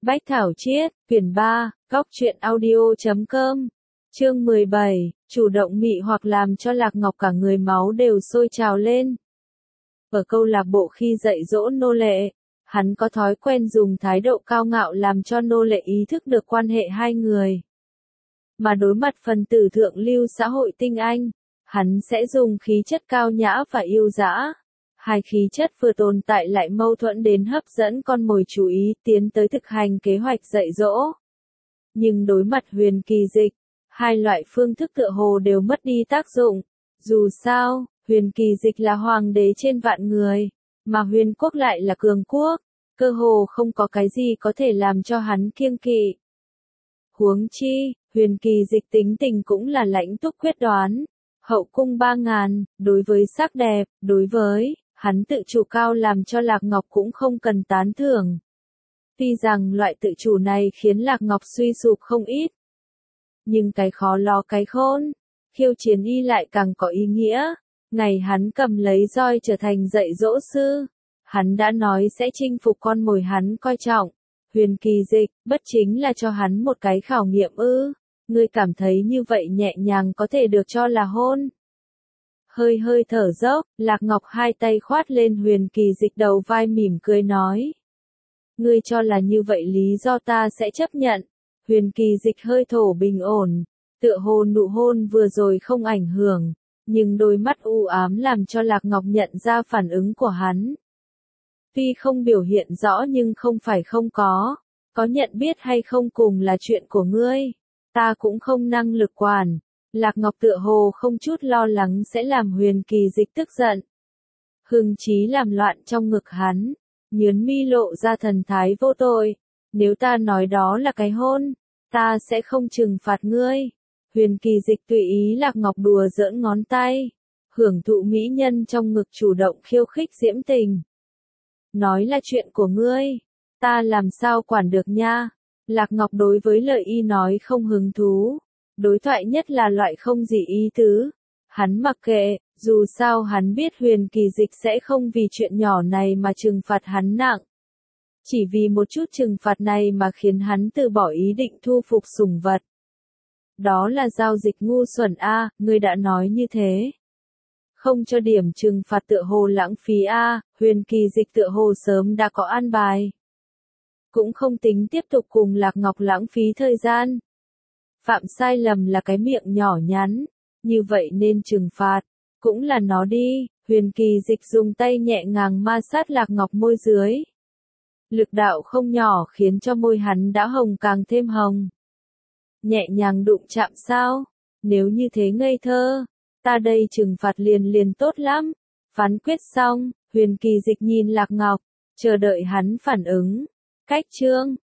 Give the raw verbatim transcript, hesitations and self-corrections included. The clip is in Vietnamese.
Bách Thảo Chiết, quyển ba, góc truyện audio chấm com. Chương mười bảy, chủ động mị hoặc làm cho Lạc Ngọc cả người máu đều sôi trào lên. Ở câu lạc bộ khi dạy dỗ nô lệ, hắn có thói quen dùng thái độ cao ngạo làm cho nô lệ ý thức được quan hệ hai người. Mà đối mặt phần tử thượng lưu xã hội tinh anh, hắn sẽ dùng khí chất cao nhã và yêu dã. Hai khí chất vừa tồn tại lại mâu thuẫn đến hấp dẫn con mồi chú ý tiến tới thực hành kế hoạch dạy dỗ. Nhưng đối mặt Huyền Kỳ Dịch, hai loại phương thức tựa hồ đều mất đi tác dụng. Dù sao, Huyền Kỳ Dịch là hoàng đế trên vạn người, mà Huyền Quốc lại là cường quốc, cơ hồ không có cái gì có thể làm cho hắn kiêng kỵ. Huống chi, Huyền Kỳ Dịch tính tình cũng là lãnh túc quyết đoán, hậu cung ba ngàn, đối với sắc đẹp, đối với hắn tự chủ cao làm cho Lạc Ngọc cũng không cần tán thưởng. Tuy rằng loại tự chủ này khiến Lạc Ngọc suy sụp không ít. Nhưng cái khó lo cái khôn, khiêu chiến y lại càng có ý nghĩa. Ngày hắn cầm lấy roi trở thành dạy dỗ sư, hắn đã nói sẽ chinh phục con mồi hắn coi trọng. Huyền Kỳ Dịch, bất chính là cho hắn một cái khảo nghiệm ư? Ngươi cảm thấy như vậy nhẹ nhàng có thể được cho là hôn? Hơi hơi thở dốc, Lạc Ngọc hai tay khoát lên Huyền Kỳ Dịch đầu vai mỉm cười nói. Ngươi cho là như vậy lý do ta sẽ chấp nhận. Huyền Kỳ Dịch hơi thổ bình ổn, tựa hồ nụ hôn vừa rồi không ảnh hưởng, nhưng đôi mắt u ám làm cho Lạc Ngọc nhận ra phản ứng của hắn. Tuy không biểu hiện rõ nhưng không phải không có, có nhận biết hay không cùng là chuyện của ngươi, ta cũng không năng lực quản. Lạc Ngọc tựa hồ không chút lo lắng sẽ làm Huyền Kỳ Dịch tức giận. Hưng chí làm loạn trong ngực hắn, nhướn mi lộ ra thần thái vô tội. Nếu ta nói đó là cái hôn, ta sẽ không trừng phạt ngươi. Huyền Kỳ Dịch tùy ý Lạc Ngọc đùa giỡn ngón tay, hưởng thụ mỹ nhân trong ngực chủ động khiêu khích diễm tình. Nói là chuyện của ngươi, ta làm sao quản được nha. Lạc Ngọc đối với lời y nói không hứng thú. Đối thoại nhất là loại không gì ý tứ. Hắn mặc kệ, dù sao hắn biết Huyền Kỳ Dịch sẽ không vì chuyện nhỏ này mà trừng phạt hắn nặng. Chỉ vì một chút trừng phạt này mà khiến hắn từ bỏ ý định thu phục sủng vật. Đó là giao dịch ngu xuẩn a, ngươi đã nói như thế. Không cho điểm trừng phạt tựa hồ lãng phí a, Huyền Kỳ Dịch tựa hồ sớm đã có an bài. Cũng không tính tiếp tục cùng Lạc Ngọc lãng phí thời gian. Phạm sai lầm là cái miệng nhỏ nhắn, như vậy nên trừng phạt, cũng là nó đi. Huyền Kỳ Dịch dùng tay nhẹ nhàng ma sát Lạc Ngọc môi dưới. Lực đạo không nhỏ khiến cho môi hắn đã hồng càng thêm hồng. Nhẹ nhàng đụng chạm sao? Nếu như thế ngây thơ, ta đây trừng phạt liền liền tốt lắm. Phán quyết xong, Huyền Kỳ Dịch nhìn Lạc Ngọc, chờ đợi hắn phản ứng. Cách chương